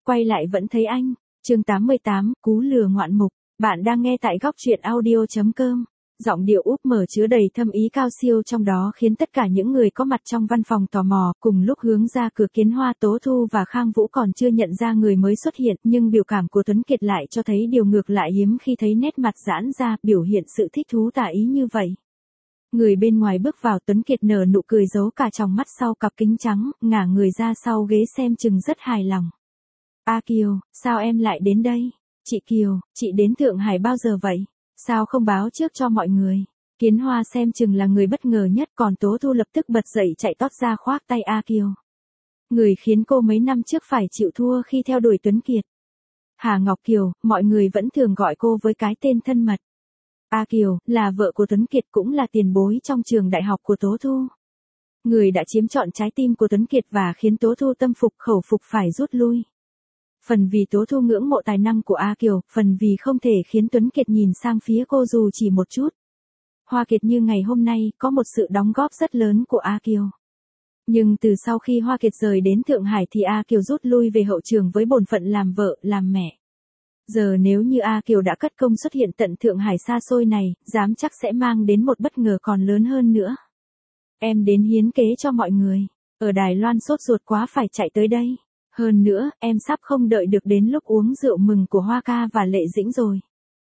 Quay lại vẫn thấy anh. Chương 88, cú lừa ngoạn mục. Bạn đang nghe tại góc truyện audio.com. Giọng điệu úp mở chứa đầy thâm ý cao siêu trong đó khiến tất cả những người có mặt trong văn phòng tò mò, cùng lúc hướng ra cửa. Kiến Hoa, Tố Thu và Khang Vũ còn chưa nhận ra người mới xuất hiện, nhưng biểu cảm của Tuấn Kiệt lại cho thấy điều ngược lại, hiếm khi thấy nét mặt giãn ra, biểu hiện sự thích thú tả ý như vậy. Người bên ngoài bước vào, Tuấn Kiệt nở nụ cười giấu cả tròng mắt sau cặp kính trắng, ngả người ra sau ghế xem chừng rất hài lòng. A Kiều, sao em lại đến đây? Chị Kiều, chị đến Thượng Hải bao giờ vậy? Sao không báo trước cho mọi người? Kiến Hoa xem chừng là người bất ngờ nhất, còn Tố Thu lập tức bật dậy chạy tót ra khoác tay A Kiều. Người khiến cô mấy năm trước phải chịu thua khi theo đuổi Tuấn Kiệt. Hà Ngọc Kiều, mọi người vẫn thường gọi cô với cái tên thân mật. A Kiều, là vợ của Tuấn Kiệt cũng là tiền bối trong trường đại học của Tố Thu. Người đã chiếm trọn trái tim của Tuấn Kiệt và khiến Tố Thu tâm phục khẩu phục phải rút lui. Phần vì Tố Thu ngưỡng mộ tài năng của A Kiều, phần vì không thể khiến Tuấn Kiệt nhìn sang phía cô dù chỉ một chút. Hoa Kiệt như ngày hôm nay, có một sự đóng góp rất lớn của A Kiều. Nhưng từ sau khi Hoa Kiệt rời đến Thượng Hải thì A Kiều rút lui về hậu trường với bổn phận làm vợ, làm mẹ. Giờ nếu như A Kiều đã cất công xuất hiện tận Thượng Hải xa xôi này, dám chắc sẽ mang đến một bất ngờ còn lớn hơn nữa. Em đến hiến kế cho mọi người. Ở Đài Loan sốt ruột quá phải chạy tới đây. Hơn nữa, em sắp không đợi được đến lúc uống rượu mừng của Hoa ca và Lệ Dĩnh rồi.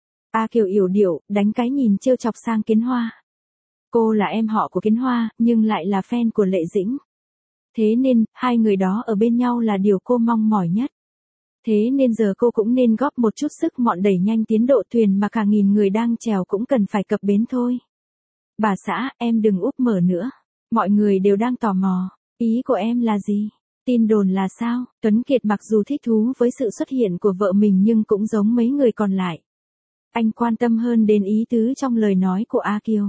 A Kiều yểu điệu, đánh cái nhìn trêu chọc sang Kiến Hoa. Cô là em họ của Kiến Hoa, nhưng lại là fan của Lệ Dĩnh. Thế nên, hai người đó ở bên nhau là điều cô mong mỏi nhất. Thế nên giờ cô cũng nên góp một chút sức mọn đẩy nhanh tiến độ thuyền mà cả nghìn người đang chèo cũng cần phải cập bến thôi. Bà xã, em đừng úp mở nữa. Mọi người đều đang tò mò. Ý của em là gì? Tin đồn là sao? Tuấn Kiệt mặc dù thích thú với sự xuất hiện của vợ mình nhưng cũng giống mấy người còn lại. Anh quan tâm hơn đến ý tứ trong lời nói của A Kiều.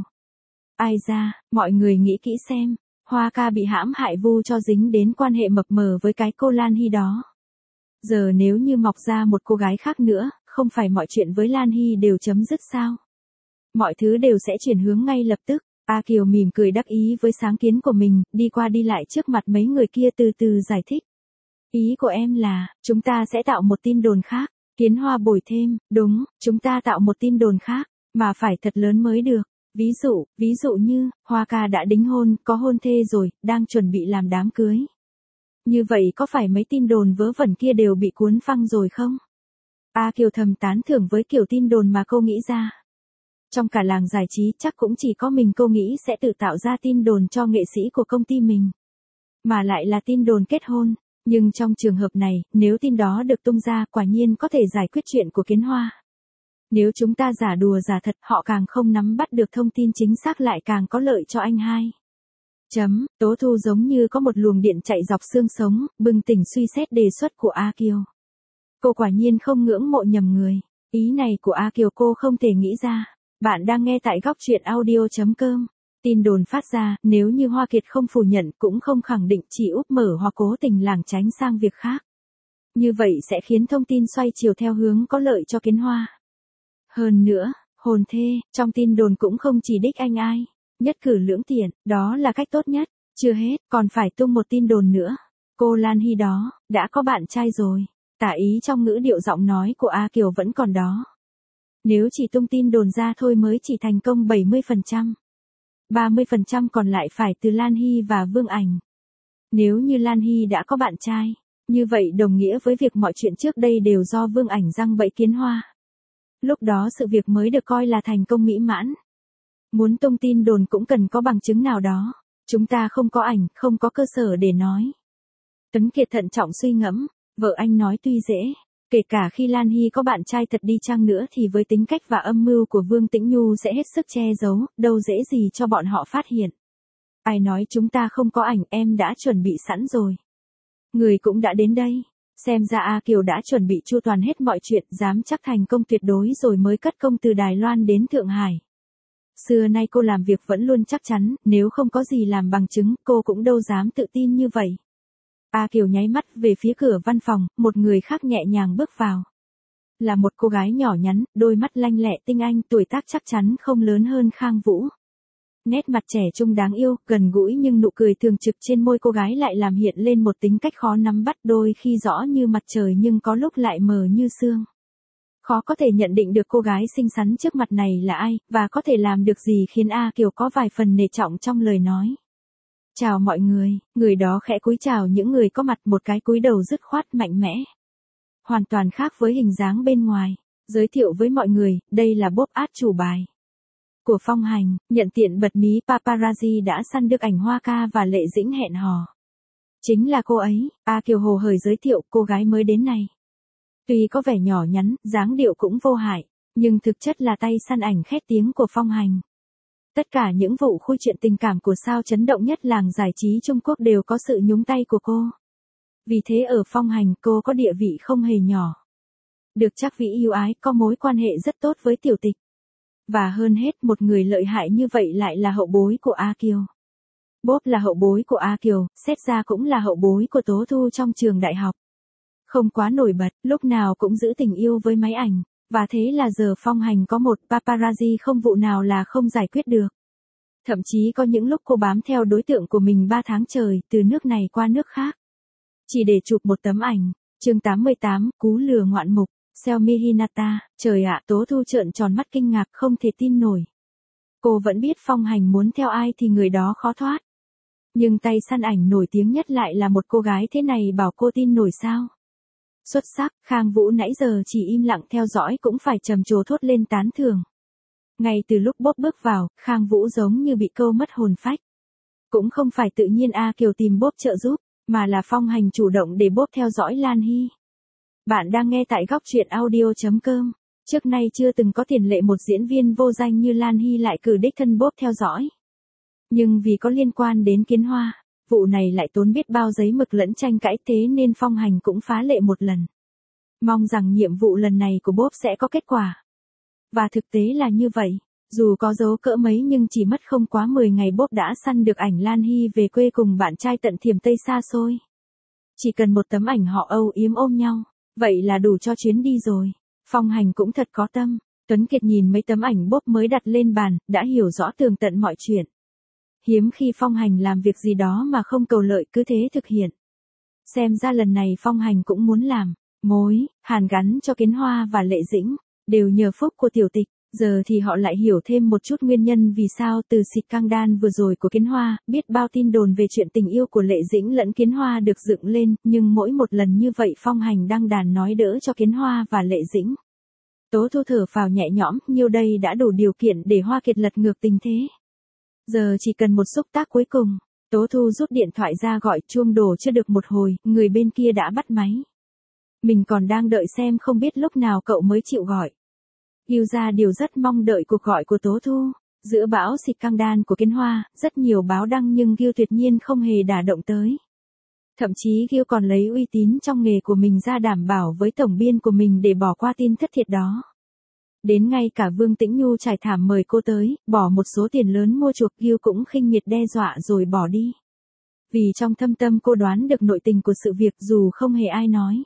Ai ra, mọi người nghĩ kỹ xem. Hoa ca bị hãm hại vu cho dính đến quan hệ mập mờ với cái cô Lan Hy đó. Giờ nếu như mọc ra một cô gái khác nữa, không phải mọi chuyện với Lan Hy đều chấm dứt sao? Mọi thứ đều sẽ chuyển hướng ngay lập tức. A Kiều mỉm cười đắc ý với sáng kiến của mình, đi qua đi lại trước mặt mấy người kia từ từ giải thích. Ý của em là, chúng ta sẽ tạo một tin đồn khác. Kiến Hoa bồi thêm, đúng, chúng ta tạo một tin đồn khác, mà phải thật lớn mới được. Ví dụ như, Hoa ca đã đính hôn, có hôn thê rồi, đang chuẩn bị làm đám cưới. Như vậy có phải mấy tin đồn vớ vẩn kia đều bị cuốn phăng rồi không? A Kiều thầm tán thưởng với kiểu tin đồn mà cô nghĩ ra. Trong cả làng giải trí chắc cũng chỉ có mình cô nghĩ sẽ tự tạo ra tin đồn cho nghệ sĩ của công ty mình. Mà lại là tin đồn kết hôn. Nhưng trong trường hợp này, nếu tin đó được tung ra quả nhiên có thể giải quyết chuyện của Kiến Hoa. Nếu chúng ta giả đùa giả thật họ càng không nắm bắt được thông tin chính xác lại càng có lợi cho anh hai. Tố Thu giống như có một luồng điện chạy dọc xương sống, bừng tỉnh suy xét đề xuất của A Kiều. Cô quả nhiên không ngưỡng mộ nhầm người. Ý này của A Kiều cô không thể nghĩ ra. Bạn đang nghe tại góc truyện audio.com. Tin đồn phát ra, nếu như Hoa Kiệt không phủ nhận cũng không khẳng định, chỉ úp mở hoặc cố tình lảng tránh sang việc khác. Như vậy sẽ khiến thông tin xoay chiều theo hướng có lợi cho Kiến Hoa. Hơn nữa, hồn thê, trong tin đồn cũng không chỉ đích anh ai. Nhất cử lưỡng tiện, đó là cách tốt nhất. Chưa hết, còn phải tung một tin đồn nữa. Cô Lan Hy đó, đã có bạn trai rồi. Tả ý trong ngữ điệu giọng nói của A Kiều vẫn còn đó. Nếu chỉ tung tin đồn ra thôi mới chỉ thành công 70%. 30% còn lại phải từ Lan Hy và Vương Ảnh. Nếu như Lan Hy đã có bạn trai, như vậy đồng nghĩa với việc mọi chuyện trước đây đều do Vương Ảnh giăng bẫy Kiến Hoa. Lúc đó sự việc mới được coi là thành công mỹ mãn. Muốn tung tin đồn cũng cần có bằng chứng nào đó. Chúng ta không có ảnh, không có cơ sở để nói. Tuấn Kiệt thận trọng suy ngẫm, vợ anh nói tuy dễ. Kể cả khi Lan Hy có bạn trai thật đi chăng nữa thì với tính cách và âm mưu của Vương Tĩnh Nhu sẽ hết sức che giấu, đâu dễ gì cho bọn họ phát hiện. Ai nói chúng ta không có ảnh, em đã chuẩn bị sẵn rồi. Người cũng đã đến đây. Xem ra A Kiều đã chuẩn bị chu toàn hết mọi chuyện, dám chắc thành công tuyệt đối rồi mới cất công từ Đài Loan đến Thượng Hải. Xưa nay cô làm việc vẫn luôn chắc chắn, nếu không có gì làm bằng chứng, cô cũng đâu dám tự tin như vậy. A Kiều nháy mắt về phía cửa văn phòng, một người khác nhẹ nhàng bước vào. Là một cô gái nhỏ nhắn, đôi mắt lanh lẹ tinh anh, tuổi tác chắc chắn không lớn hơn Khang Vũ. Nét mặt trẻ trung đáng yêu, gần gũi nhưng nụ cười thường trực trên môi cô gái lại làm hiện lên một tính cách khó nắm bắt, đôi khi rõ như mặt trời nhưng có lúc lại mờ như sương. Khó có thể nhận định được cô gái xinh xắn trước mặt này là ai, và có thể làm được gì khiến A Kiều có vài phần nể trọng trong lời nói. Chào mọi người đó khẽ cúi chào những người có mặt, một cái cúi đầu dứt khoát mạnh mẽ. Hoàn toàn khác với hình dáng bên ngoài. Giới thiệu với mọi người, đây là Bob Art chủ bài của Phong Hành, nhận tiện bật mí paparazzi đã săn được ảnh Hoa Ca và Lệ Dĩnh hẹn hò. Chính là cô ấy, A Kiều hồ hởi giới thiệu cô gái mới đến này. Tuy có vẻ nhỏ nhắn, dáng điệu cũng vô hại, nhưng thực chất là tay săn ảnh khét tiếng của Phong Hành. Tất cả những vụ khui chuyện tình cảm của sao chấn động nhất làng giải trí Trung Quốc đều có sự nhúng tay của cô. Vì thế ở Phong Hành cô có địa vị không hề nhỏ. Được Trác Vĩ yêu ái, có mối quan hệ rất tốt với Tiểu Tịch. Và hơn hết, một người lợi hại như vậy lại là hậu bối của A Kiều. Bob là hậu bối của A Kiều, xét ra cũng là hậu bối của Tố Thu trong trường đại học. Không quá nổi bật, lúc nào cũng giữ tình yêu với máy ảnh, và thế là giờ Phong Hành có một paparazzi không vụ nào là không giải quyết được. Thậm chí có những lúc cô bám theo đối tượng của mình 3 tháng trời, từ nước này qua nước khác. Chỉ để chụp một tấm ảnh. Chương 88, cú lừa ngoạn mục. Xiaomi Hinata, trời ạ, Tố Thu trợn tròn mắt kinh ngạc không thể tin nổi. Cô vẫn biết Phong Hành muốn theo ai thì người đó khó thoát. Nhưng tay săn ảnh nổi tiếng nhất lại là một cô gái thế này, bảo cô tin nổi sao? Xuất sắc, Khang Vũ nãy giờ chỉ im lặng theo dõi cũng phải trầm trồ thốt lên tán thưởng. Ngay từ lúc Bob bước vào, Khang Vũ giống như bị câu mất hồn phách. Cũng không phải tự nhiên A Kiều tìm Bob trợ giúp, mà là Phong Hành chủ động để Bob theo dõi Lan Hy. Bạn đang nghe tại góc truyện audio.com. Trước nay chưa từng có tiền lệ một diễn viên vô danh như Lan Hy lại cử đích thân Bob theo dõi. Nhưng vì có liên quan đến Kiến Hoa, vụ này lại tốn biết bao giấy mực lẫn tranh cãi, thế nên Phong Hành cũng phá lệ một lần. Mong rằng nhiệm vụ lần này của Bob sẽ có kết quả. Và thực tế là như vậy. Dù có giấu cỡ mấy nhưng chỉ mất không quá 10 ngày Bob đã săn được ảnh Lan Hy về quê cùng bạn trai tận Thiểm Tây xa xôi. Chỉ cần một tấm ảnh họ âu yếm ôm nhau, vậy là đủ cho chuyến đi rồi. Phong Hành cũng thật có tâm. Tuấn Kiệt nhìn mấy tấm ảnh Bob mới đặt lên bàn, đã hiểu rõ tường tận mọi chuyện. Hiếm khi Phong Hành làm việc gì đó mà không cầu lợi, cứ thế thực hiện. Xem ra lần này Phong Hành cũng muốn làm mối hàn gắn cho Kiến Hoa và Lệ Dĩnh, đều nhờ phúc của Tiểu Tịch. Giờ thì họ lại hiểu thêm một chút nguyên nhân vì sao từ scandal vừa rồi của Kiến Hoa, biết bao tin đồn về chuyện tình yêu của Lệ Dĩnh lẫn Kiến Hoa được dựng lên, nhưng mỗi một lần như vậy Phong Hành đăng đàn nói đỡ cho Kiến Hoa và Lệ Dĩnh. Tố Thu thở phào nhẹ nhõm, nhiêu đây đã đủ điều kiện để Hoa Kiệt lật ngược tình thế. Giờ chỉ cần một xúc tác cuối cùng. Tố Thu rút điện thoại ra gọi, chuông đổ chưa được một hồi, người bên kia đã bắt máy. Mình còn đang đợi xem không biết lúc nào cậu mới chịu gọi. Gil ra điều rất mong đợi cuộc gọi của Tố Thu. Giữa bão scandal của Kiến Hoa, rất nhiều báo đăng nhưng Gil tuyệt nhiên không hề đả động tới. Thậm chí Gil còn lấy uy tín trong nghề của mình ra đảm bảo với tổng biên của mình để bỏ qua tin thất thiệt đó. Đến ngay cả Vương Tĩnh Nhu trải thảm mời cô tới, bỏ một số tiền lớn mua chuộc, Gil cũng khinh miệt đe dọa rồi bỏ đi. Vì trong thâm tâm cô đoán được nội tình của sự việc dù không hề ai nói.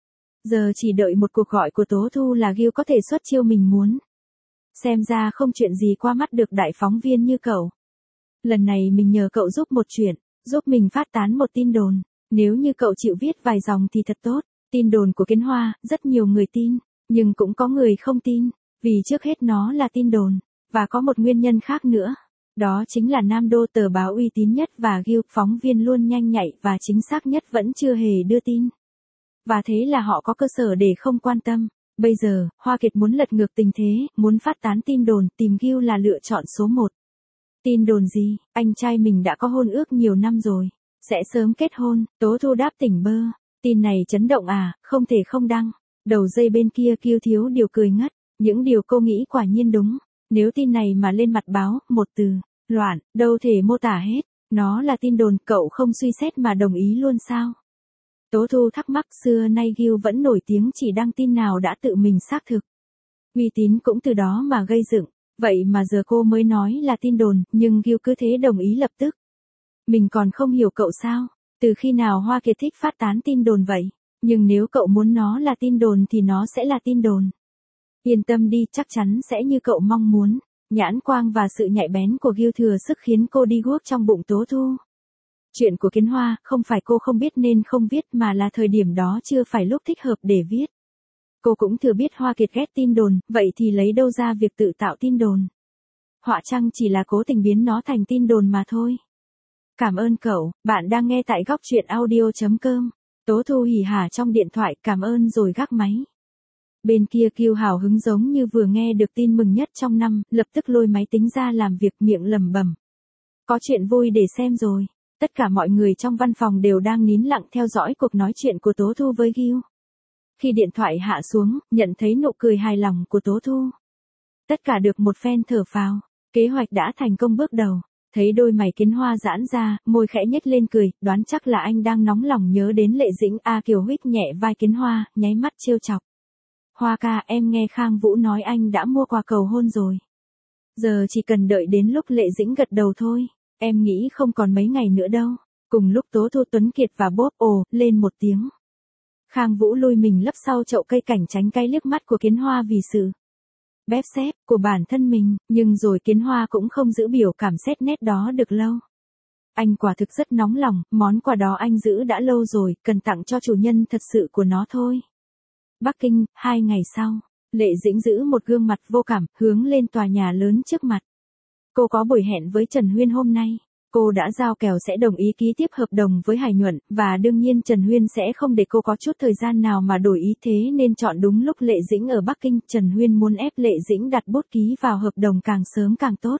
Giờ chỉ đợi một cuộc gọi của Tố Thu là Gil có thể xuất chiêu mình muốn. Xem ra không chuyện gì qua mắt được đại phóng viên như cậu. Lần này mình nhờ cậu giúp một chuyện, giúp mình phát tán một tin đồn. Nếu như cậu chịu viết vài dòng thì thật tốt. Tin đồn của Kiến Hoa, rất nhiều người tin, nhưng cũng có người không tin. Vì trước hết nó là tin đồn, và có một nguyên nhân khác nữa. Đó chính là Nam Đô, tờ báo uy tín nhất, và Gil, phóng viên luôn nhanh nhạy và chính xác nhất, vẫn chưa hề đưa tin. Và thế là họ có cơ sở để không quan tâm. Bây giờ, Hoa Kiệt muốn lật ngược tình thế, muốn phát tán tin đồn, tìm Gil là lựa chọn số 1. Tin đồn gì? Anh trai mình đã có hôn ước nhiều năm rồi. Sẽ sớm kết hôn. Tố Thu đáp tỉnh bơ. Tin này chấn động à, không thể không đăng. Đầu dây bên kia Gil thiếu điều cười ngất. Những điều cô nghĩ quả nhiên đúng. Nếu tin này mà lên mặt báo, một từ, loạn, đâu thể mô tả hết. Nó là tin đồn, cậu không suy xét mà đồng ý luôn sao? Tố Thu thắc mắc, xưa nay Gil vẫn nổi tiếng chỉ đăng tin nào đã tự mình xác thực. Uy tín cũng từ đó mà gây dựng. Vậy mà giờ cô mới nói là tin đồn, nhưng Gil cứ thế đồng ý lập tức. Mình còn không hiểu cậu sao? Từ khi nào Hoa Kiệt thích phát tán tin đồn vậy? Nhưng nếu cậu muốn nó là tin đồn thì nó sẽ là tin đồn. Yên tâm đi, chắc chắn sẽ như cậu mong muốn. Nhãn quang và sự nhạy bén của Gil thừa sức khiến cô đi guốc trong bụng Tố Thu. Chuyện của Kiến Hoa, không phải cô không biết nên không viết mà là thời điểm đó chưa phải lúc thích hợp để viết. Cô cũng thừa biết Hoa Kiệt ghét tin đồn, vậy thì lấy đâu ra việc tự tạo tin đồn. Họa chăng chỉ là cố tình biến nó thành tin đồn mà thôi. Cảm ơn cậu, bạn đang nghe tại góc truyện audio.com. Tố Thu hỉ hả trong điện thoại cảm ơn rồi gác máy. Bên kia Kiêu hào hứng giống như vừa nghe được tin mừng nhất trong năm, lập tức lôi máy tính ra làm việc miệng lẩm bẩm. Có chuyện vui để xem rồi. Tất cả mọi người trong văn phòng đều đang nín lặng theo dõi cuộc nói chuyện của Tố Thu với Gil. Khi điện thoại hạ xuống, nhận thấy nụ cười hài lòng của Tố Thu. Tất cả được một phen thở phào, kế hoạch đã thành công bước đầu. Thấy đôi mày Kiến Hoa giãn ra, môi khẽ nhếch lên cười, đoán chắc là anh đang nóng lòng nhớ đến Lệ Dĩnh. Kiều huých nhẹ vai Kiến Hoa, nháy mắt trêu chọc. Hoa ca, em nghe Khang Vũ nói anh đã mua quà cầu hôn rồi. Giờ chỉ cần đợi đến lúc Lệ Dĩnh gật đầu thôi, em nghĩ không còn mấy ngày nữa đâu. Cùng lúc Tố Thu, Tuấn Kiệt và Bốp ồ lên một tiếng. Khang Vũ lui mình lấp sau chậu cây cảnh tránh cái liếc mắt của Kiến Hoa vì sự bép xép của bản thân mình, nhưng rồi Kiến Hoa cũng không giữ biểu cảm xét nét đó được lâu. Anh quả thực rất nóng lòng, món quà đó anh giữ đã lâu rồi, cần tặng cho chủ nhân thật sự của nó thôi. Bắc Kinh, 2 ngày sau, Lệ Dĩnh giữ một gương mặt vô cảm, hướng lên tòa nhà lớn trước mặt. Cô có buổi hẹn với Trần Huyên hôm nay. Cô đã giao kèo sẽ đồng ý ký tiếp hợp đồng với Hải Nhuận, và đương nhiên Trần Huyên sẽ không để cô có chút thời gian nào mà đổi ý, thế nên chọn đúng lúc Lệ Dĩnh ở Bắc Kinh. Trần Huyên muốn ép Lệ Dĩnh đặt bút ký vào hợp đồng càng sớm càng tốt.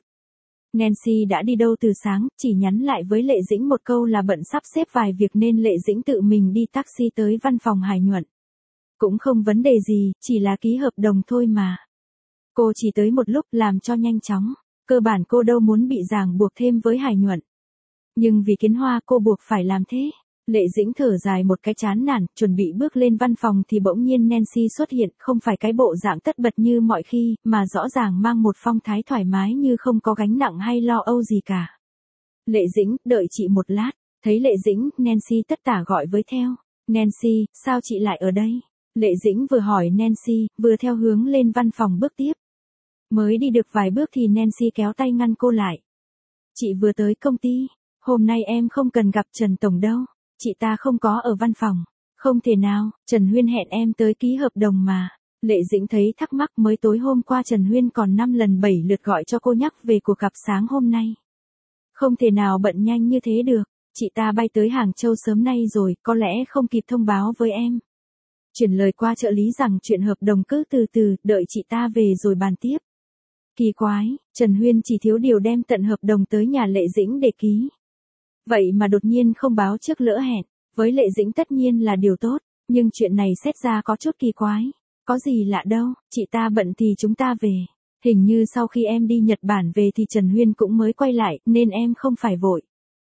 Nancy đã đi đâu từ sáng, chỉ nhắn lại với Lệ Dĩnh một câu là bận sắp xếp vài việc nên Lệ Dĩnh tự mình đi taxi tới văn phòng Hải Nhuận. Cũng không vấn đề gì, chỉ là ký hợp đồng thôi mà. Cô chỉ tới một lúc làm cho nhanh chóng. Cơ bản cô đâu muốn bị ràng buộc thêm với Hải Nhuận. Nhưng vì Kiến Hoa cô buộc phải làm thế. Lệ Dĩnh thở dài một cái chán nản, chuẩn bị bước lên văn phòng thì bỗng nhiên Nancy xuất hiện, không phải cái bộ dạng tất bật như mọi khi, mà rõ ràng mang một phong thái thoải mái như không có gánh nặng hay lo âu gì cả. Lệ Dĩnh, đợi chị một lát. Thấy Lệ Dĩnh, Nancy tất tả gọi với theo. Nancy, sao chị lại ở đây? Lệ Dĩnh vừa hỏi Nancy, vừa theo hướng lên văn phòng bước tiếp. Mới đi được vài bước thì Nancy kéo tay ngăn cô lại. Chị vừa tới công ty, hôm nay em không cần gặp Trần Tổng đâu, chị ta không có ở văn phòng. Không thể nào, Trần Huyên hẹn em tới ký hợp đồng mà. Lệ Dĩnh thấy thắc mắc, mới tối hôm qua Trần Huyên còn 5 lần 7 lượt gọi cho cô nhắc về cuộc gặp sáng hôm nay. Không thể nào bận nhanh như thế được, chị ta bay tới Hàng Châu sớm nay rồi, có lẽ không kịp thông báo với em. Chuyển lời qua trợ lý rằng chuyện hợp đồng cứ từ từ, đợi chị ta về rồi bàn tiếp. Kỳ quái, Trần Huyên chỉ thiếu điều đem tận hợp đồng tới nhà Lệ Dĩnh để ký. Vậy mà đột nhiên không báo trước lỡ hẹn, với Lệ Dĩnh tất nhiên là điều tốt, nhưng chuyện này xét ra có chút kỳ quái. Có gì lạ đâu, chị ta bận thì chúng ta về. Hình như sau khi em đi Nhật Bản về thì Trần Huyên cũng mới quay lại, nên em không phải vội.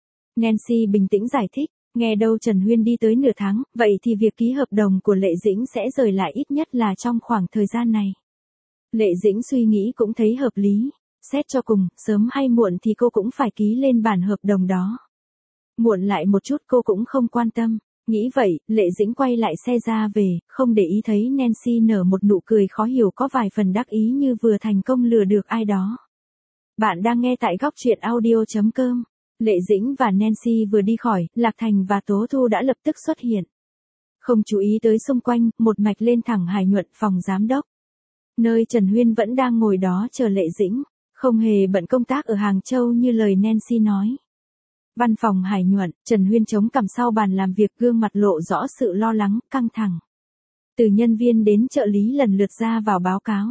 Nancy bình tĩnh giải thích, nghe đâu Trần Huyên đi tới nửa tháng, vậy thì việc ký hợp đồng của Lệ Dĩnh sẽ rời lại ít nhất là trong khoảng thời gian này. Lệ Dĩnh suy nghĩ cũng thấy hợp lý, xét cho cùng, sớm hay muộn thì cô cũng phải ký lên bản hợp đồng đó. Muộn lại một chút cô cũng không quan tâm, nghĩ vậy, Lệ Dĩnh quay lại xe ra về, không để ý thấy Nancy nở một nụ cười khó hiểu có vài phần đắc ý như vừa thành công lừa được ai đó. Bạn đang nghe tại góc truyện audio.com. Lệ Dĩnh và Nancy vừa đi khỏi, Lạc Thành và Tố Thu đã lập tức xuất hiện. Không chú ý tới xung quanh, một mạch lên thẳng Hải Nhuận, phòng giám đốc. Nơi Trần Huyên vẫn đang ngồi đó chờ Lệ Dĩnh, không hề bận công tác ở Hàng Châu như lời Nancy nói. Văn phòng Hải Nhuận, Trần Huyên chống cằm sau bàn làm việc, gương mặt lộ rõ sự lo lắng, căng thẳng. Từ nhân viên đến trợ lý lần lượt ra vào báo cáo.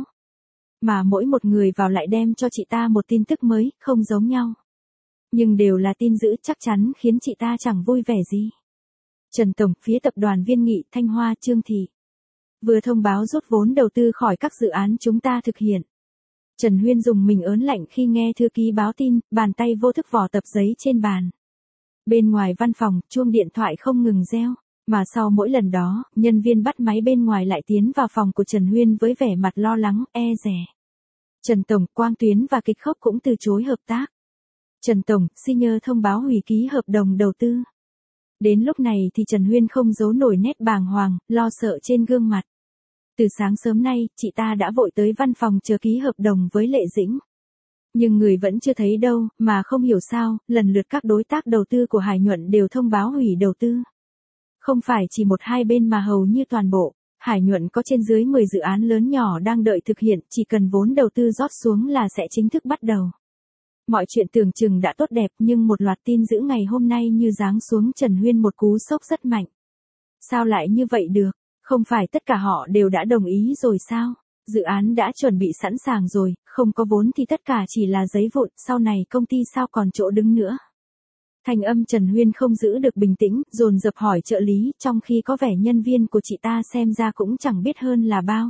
Mà mỗi một người vào lại đem cho chị ta một tin tức mới, không giống nhau. Nhưng đều là tin dữ, chắc chắn khiến chị ta chẳng vui vẻ gì. Trần Tổng, phía tập đoàn Viên Nghị, Thanh Hoa, Trương Thị vừa thông báo rút vốn đầu tư khỏi các dự án chúng ta thực hiện. Trần Huyên dùng mình ớn lạnh khi nghe thư ký báo tin, bàn tay vô thức vò tập giấy trên bàn. Bên ngoài văn phòng, chuông điện thoại không ngừng reo, mà sau mỗi lần đó, nhân viên bắt máy bên ngoài lại tiến vào phòng của Trần Huyên với vẻ mặt lo lắng, e dè. Trần Tổng, Quang Tuyến và Kịch Khốc cũng từ chối hợp tác. Trần Tổng, xin nhờ thông báo hủy ký hợp đồng đầu tư. Đến lúc này thì Trần Huyên không giấu nổi nét bàng hoàng, lo sợ trên gương mặt. Từ sáng sớm nay, chị ta đã vội tới văn phòng chờ ký hợp đồng với Lệ Dĩnh. Nhưng người vẫn chưa thấy đâu, mà không hiểu sao, lần lượt các đối tác đầu tư của Hải Nhuận đều thông báo hủy đầu tư. Không phải chỉ một hai bên mà hầu như toàn bộ. Hải Nhuận có trên dưới 10 dự án lớn nhỏ đang đợi thực hiện, chỉ cần vốn đầu tư rót xuống là sẽ chính thức bắt đầu. Mọi chuyện tưởng chừng đã tốt đẹp nhưng một loạt tin dữ ngày hôm nay như giáng xuống Trần Huyên một cú sốc rất mạnh. Sao lại như vậy được? Không phải tất cả họ đều đã đồng ý rồi sao? Dự án đã chuẩn bị sẵn sàng rồi, không có vốn thì tất cả chỉ là giấy vụn, sau này công ty sao còn chỗ đứng nữa? Thanh âm Trần Huyên không giữ được bình tĩnh, dồn dập hỏi trợ lý, trong khi có vẻ nhân viên của chị ta xem ra cũng chẳng biết hơn là bao.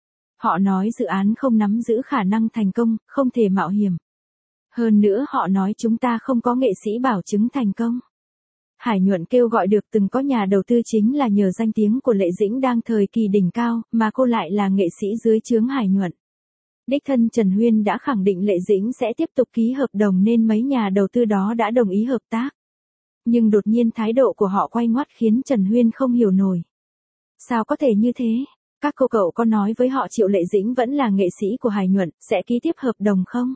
Họ nói dự án không nắm giữ khả năng thành công, không thể mạo hiểm. Hơn nữa họ nói chúng ta không có nghệ sĩ bảo chứng thành công. Hải Nhuận kêu gọi được từng có nhà đầu tư chính là nhờ danh tiếng của Lệ Dĩnh đang thời kỳ đỉnh cao, mà cô lại là nghệ sĩ dưới trướng Hải Nhuận. Đích thân Trần Huyên đã khẳng định Lệ Dĩnh sẽ tiếp tục ký hợp đồng nên mấy nhà đầu tư đó đã đồng ý hợp tác. Nhưng đột nhiên thái độ của họ quay ngoắt khiến Trần Huyên không hiểu nổi. Sao có thể như thế? Các cô cậu có nói với họ Triệu Lệ Dĩnh vẫn là nghệ sĩ của Hải Nhuận, sẽ ký tiếp hợp đồng không?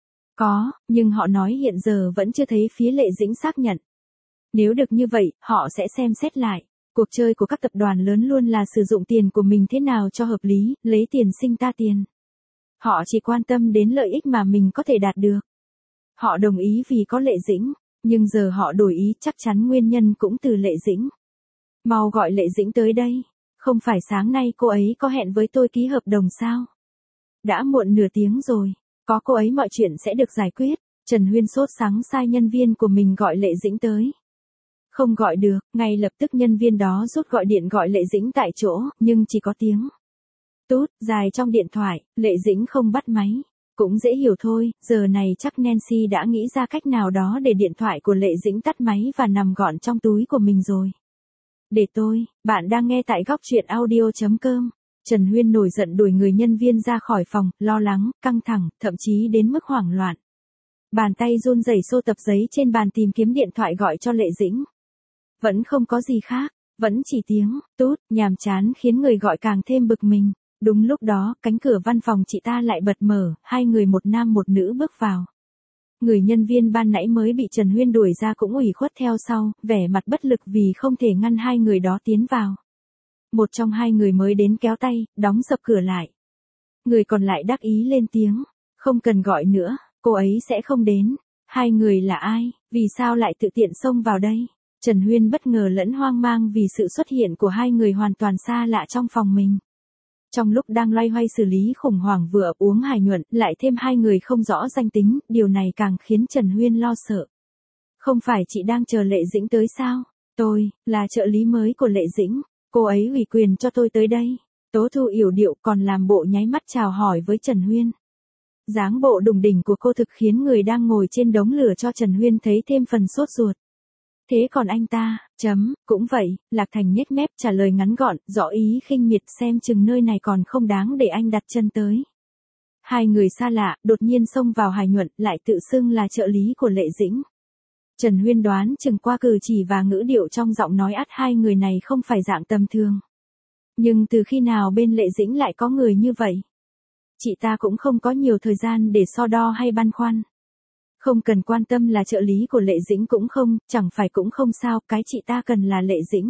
Có, nhưng họ nói hiện giờ vẫn chưa thấy phía Lệ Dĩnh xác nhận. Nếu được như vậy, họ sẽ xem xét lại. Cuộc chơi của các tập đoàn lớn luôn là sử dụng tiền của mình thế nào cho hợp lý, lấy tiền sinh ta tiền. Họ chỉ quan tâm đến lợi ích mà mình có thể đạt được. Họ đồng ý vì có Lệ Dĩnh, nhưng giờ họ đổi ý chắc chắn nguyên nhân cũng từ Lệ Dĩnh. Mau gọi Lệ Dĩnh tới đây. Không phải sáng nay cô ấy có hẹn với tôi ký hợp đồng sao? Đã muộn nửa tiếng rồi. Có cô ấy mọi chuyện sẽ được giải quyết. Trần Huyên sốt sắng sai nhân viên của mình gọi Lệ Dĩnh tới. Không gọi được, ngay lập tức nhân viên đó rút gọi điện gọi Lệ Dĩnh tại chỗ, nhưng chỉ có tiếng tút dài trong điện thoại, Lệ Dĩnh không bắt máy. Cũng dễ hiểu thôi, giờ này chắc Nancy đã nghĩ ra cách nào đó để điện thoại của Lệ Dĩnh tắt máy và nằm gọn trong túi của mình rồi. Để tôi, bạn đang nghe tại góc truyện audio.com. Trần Huyên nổi giận đuổi người nhân viên ra khỏi phòng, lo lắng, căng thẳng, thậm chí đến mức hoảng loạn. Bàn tay run rẩy xô tập giấy trên bàn tìm kiếm điện thoại gọi cho Lệ Dĩnh. Vẫn không có gì khác, vẫn chỉ tiếng tút nhàm chán khiến người gọi càng thêm bực mình. Đúng lúc đó, cánh cửa văn phòng chị ta lại bật mở, hai người một nam một nữ bước vào. Người nhân viên ban nãy mới bị Trần Huyên đuổi ra cũng ủy khuất theo sau, vẻ mặt bất lực vì không thể ngăn hai người đó tiến vào. Một trong hai người mới đến kéo tay, đóng sập cửa lại. Người còn lại đắc ý lên tiếng, không cần gọi nữa, cô ấy sẽ không đến. Hai người là ai, vì sao lại tự tiện xông vào đây? Trần Huyên bất ngờ lẫn hoang mang vì sự xuất hiện của hai người hoàn toàn xa lạ trong phòng mình. Trong lúc đang loay hoay xử lý khủng hoảng vừa ập uống Hải Nhuận, lại thêm hai người không rõ danh tính, điều này càng khiến Trần Huyên lo sợ. Không phải chị đang chờ Lệ Dĩnh tới sao? Tôi, là trợ lý mới của Lệ Dĩnh, cô ấy ủy quyền cho tôi tới đây. Tố Thu yểu điệu còn làm bộ nháy mắt chào hỏi với Trần Huyên. Dáng bộ đùng đỉnh của cô thực khiến người đang ngồi trên đống lửa cho Trần Huyên thấy thêm phần sốt ruột. Thế còn anh ta, cũng vậy, Lạc Thành nhếch mép trả lời ngắn gọn, rõ ý khinh miệt xem chừng nơi này còn không đáng để anh đặt chân tới. Hai người xa lạ, đột nhiên xông vào Hải Nhuận, lại tự xưng là trợ lý của Lệ Dĩnh. Trần Huyên đoán chừng qua cử chỉ và ngữ điệu trong giọng nói ắt hai người này không phải dạng tầm thường. Nhưng từ khi nào bên Lệ Dĩnh lại có người như vậy? Chị ta cũng không có nhiều thời gian để so đo hay băn khoăn. Không cần quan tâm là trợ lý của Lệ Dĩnh cũng không, chẳng phải cũng không sao, cái chị ta cần là Lệ Dĩnh.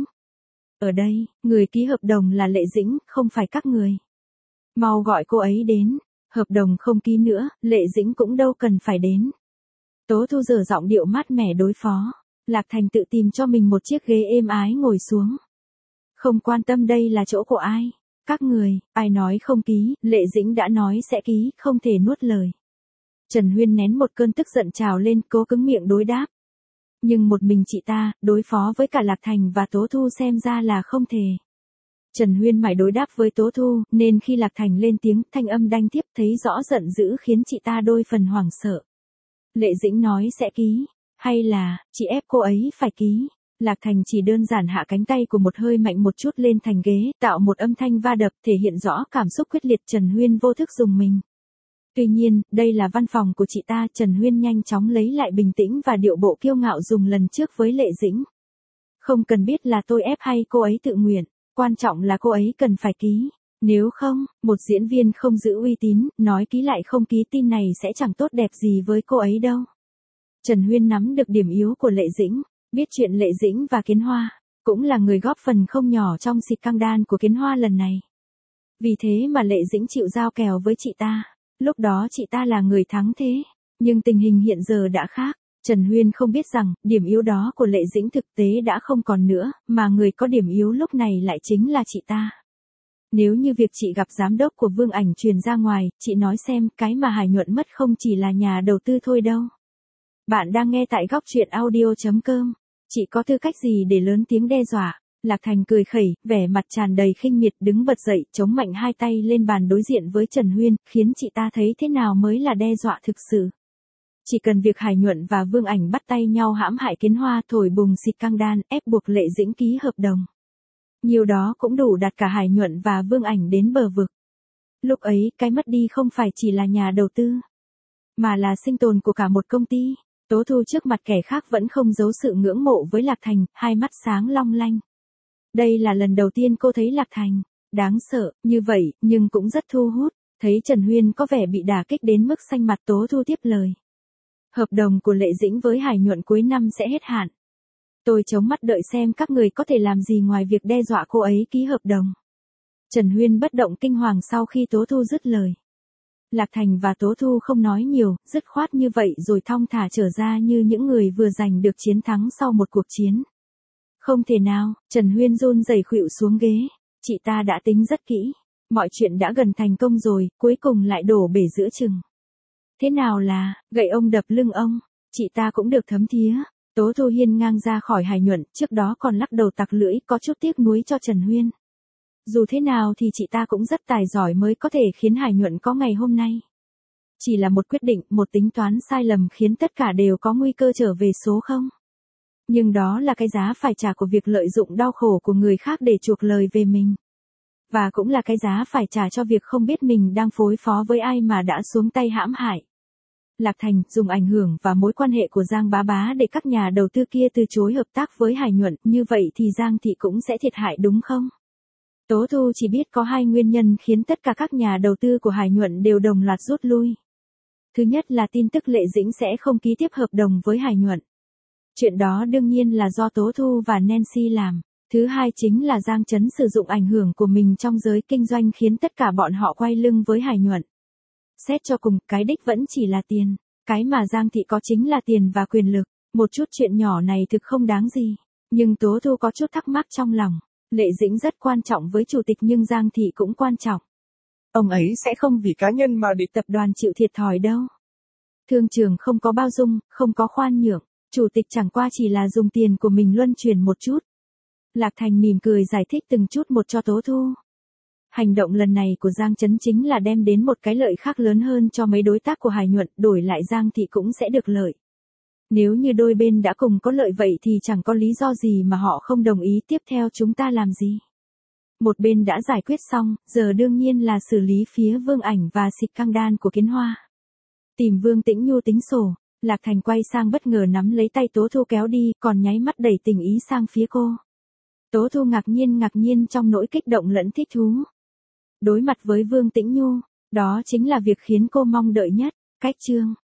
Ở đây, người ký hợp đồng là Lệ Dĩnh, không phải các người. Mau gọi cô ấy đến, hợp đồng không ký nữa, Lệ Dĩnh cũng đâu cần phải đến. Tố Thu giở giọng điệu mát mẻ đối phó. Lạc Thành tự tìm cho mình một chiếc ghế êm ái ngồi xuống. Không quan tâm đây là chỗ của ai. Các người, ai nói không ký, Lệ Dĩnh đã nói sẽ ký, không thể nuốt lời. Trần Huyên nén một cơn tức giận trào lên, cố cứng miệng đối đáp. Nhưng một mình chị ta, đối phó với cả Lạc Thành và Tố Thu xem ra là không thể. Trần Huyên mải đối đáp với Tố Thu, nên khi Lạc Thành lên tiếng, thanh âm đanh tiếp thấy rõ giận dữ khiến chị ta đôi phần hoảng sợ. Lệ Dĩnh nói sẽ ký, hay là, chị ép cô ấy phải ký. Lạc Thành chỉ đơn giản hạ cánh tay của một hơi mạnh một chút lên thành ghế, tạo một âm thanh va đập thể hiện rõ cảm xúc quyết liệt. Trần Huyên vô thức dùng mình. Tuy nhiên, đây là văn phòng của chị ta. Trần Huyên nhanh chóng lấy lại bình tĩnh và điệu bộ kiêu ngạo dùng lần trước với Lệ Dĩnh. Không cần biết là tôi ép hay cô ấy tự nguyện, quan trọng là cô ấy cần phải ký. Nếu không, một diễn viên không giữ uy tín, nói ký lại không ký tin này sẽ chẳng tốt đẹp gì với cô ấy đâu. Trần Huyên nắm được điểm yếu của Lệ Dĩnh, biết chuyện Lệ Dĩnh và Kiến Hoa, cũng là người góp phần không nhỏ trong scandal của Kiến Hoa lần này. Vì thế mà Lệ Dĩnh chịu giao kèo với chị ta, lúc đó chị ta là người thắng thế, nhưng tình hình hiện giờ đã khác. Trần Huyên không biết rằng, điểm yếu đó của Lệ Dĩnh thực tế đã không còn nữa, mà người có điểm yếu lúc này lại chính là chị ta. Nếu như việc chị gặp giám đốc của Vương Ảnh truyền ra ngoài, chị nói xem, cái mà Hải Nhuận mất không chỉ là nhà đầu tư thôi đâu. Bạn đang nghe tại góc truyện audio.com. Chị có tư cách gì để lớn tiếng đe dọa? Lạc Thành cười khẩy, vẻ mặt tràn đầy khinh miệt đứng bật dậy, chống mạnh hai tay lên bàn đối diện với Trần Huyên, khiến chị ta thấy thế nào mới là đe dọa thực sự. Chỉ cần việc Hải Nhuận và Vương Ảnh bắt tay nhau hãm hại Kiến Hoa thổi bùng scandal, ép buộc Lệ Dĩnh ký hợp đồng. Nhiều đó cũng đủ đặt cả Hải Nhuận và Vương Ảnh đến bờ vực. Lúc ấy, cái mất đi không phải chỉ là nhà đầu tư, mà là sinh tồn của cả một công ty. Tố Thu trước mặt kẻ khác vẫn không giấu sự ngưỡng mộ với Lạc Thành, hai mắt sáng long lanh. Đây là lần đầu tiên cô thấy Lạc Thành, đáng sợ, như vậy, nhưng cũng rất thu hút. Thấy Trần Huyên có vẻ bị đả kích đến mức xanh mặt, Tố Thu tiếp lời. Hợp đồng của Lệ Dĩnh với Hải Nhuận cuối năm sẽ hết hạn. Tôi chống mắt đợi xem các người có thể làm gì ngoài việc đe dọa cô ấy ký hợp đồng. Trần Huyên bất động kinh hoàng sau khi Tố Thu dứt lời. Lạc Thành và Tố Thu không nói nhiều, dứt khoát như vậy rồi thong thả trở ra như những người vừa giành được chiến thắng sau một cuộc chiến. Không thể nào, Trần Huyên run rẩy khuỵu xuống ghế. Chị ta đã tính rất kỹ. Mọi chuyện đã gần thành công rồi, cuối cùng lại đổ bể giữa chừng. Thế nào là, gậy ông đập lưng ông, chị ta cũng được thấm thía. Tố Thu hiên ngang ra khỏi Hải Nhuận, trước đó còn lắc đầu tặc lưỡi có chút tiếc nuối cho Trần Huyên. Dù thế nào thì chị ta cũng rất tài giỏi mới có thể khiến Hải Nhuận có ngày hôm nay. Chỉ là một quyết định, một tính toán sai lầm khiến tất cả đều có nguy cơ trở về số không. Nhưng đó là cái giá phải trả của việc lợi dụng đau khổ của người khác để chuộc lời về mình. Và cũng là cái giá phải trả cho việc không biết mình đang phối phó với ai mà đã xuống tay hãm hại. Lạc Thành dùng ảnh hưởng và mối quan hệ của Giang Bá Bá để các nhà đầu tư kia từ chối hợp tác với Hải Nhuận, như vậy thì Giang Thị cũng sẽ thiệt hại đúng không? Tố Thu chỉ biết có hai nguyên nhân khiến tất cả các nhà đầu tư của Hải Nhuận đều đồng loạt rút lui. Thứ nhất là tin tức Lệ Dĩnh sẽ không ký tiếp hợp đồng với Hải Nhuận. Chuyện đó đương nhiên là do Tố Thu và Nancy làm. Thứ hai chính là Giang Trấn sử dụng ảnh hưởng của mình trong giới kinh doanh khiến tất cả bọn họ quay lưng với Hải Nhuận. Xét cho cùng, cái đích vẫn chỉ là tiền. Cái mà Giang Thị có chính là tiền và quyền lực. Một chút chuyện nhỏ này thực không đáng gì. Nhưng Tố Thu có chút thắc mắc trong lòng. Lệ Dĩnh rất quan trọng với chủ tịch nhưng Giang Thị cũng quan trọng. Ông ấy sẽ không vì cá nhân mà để tập đoàn chịu thiệt thòi đâu. Thương trường không có bao dung, không có khoan nhượng. Chủ tịch chẳng qua chỉ là dùng tiền của mình luân chuyển một chút. Lạc Thành mỉm cười giải thích từng chút một cho Tố Thu. Hành động lần này của Giang Trấn chính là đem đến một cái lợi khác lớn hơn cho mấy đối tác của Hải Nhuận, đổi lại Giang Thị cũng sẽ được lợi. Nếu như đôi bên đã cùng có lợi vậy thì chẳng có lý do gì mà họ không đồng ý tiếp theo chúng ta làm gì. Một bên đã giải quyết xong, giờ đương nhiên là xử lý phía Vương Ảnh và scandal của Kiến Hoa. Tìm Vương Tĩnh Nhu tính sổ, Lạc Thành quay sang bất ngờ nắm lấy tay Tố Thu kéo đi, còn nháy mắt đẩy tình ý sang phía cô. Tố Thu ngạc nhiên trong nỗi kích động lẫn thích thú. Đối mặt với Vương Tĩnh Nhu, đó chính là việc khiến cô mong đợi nhất. Cách chương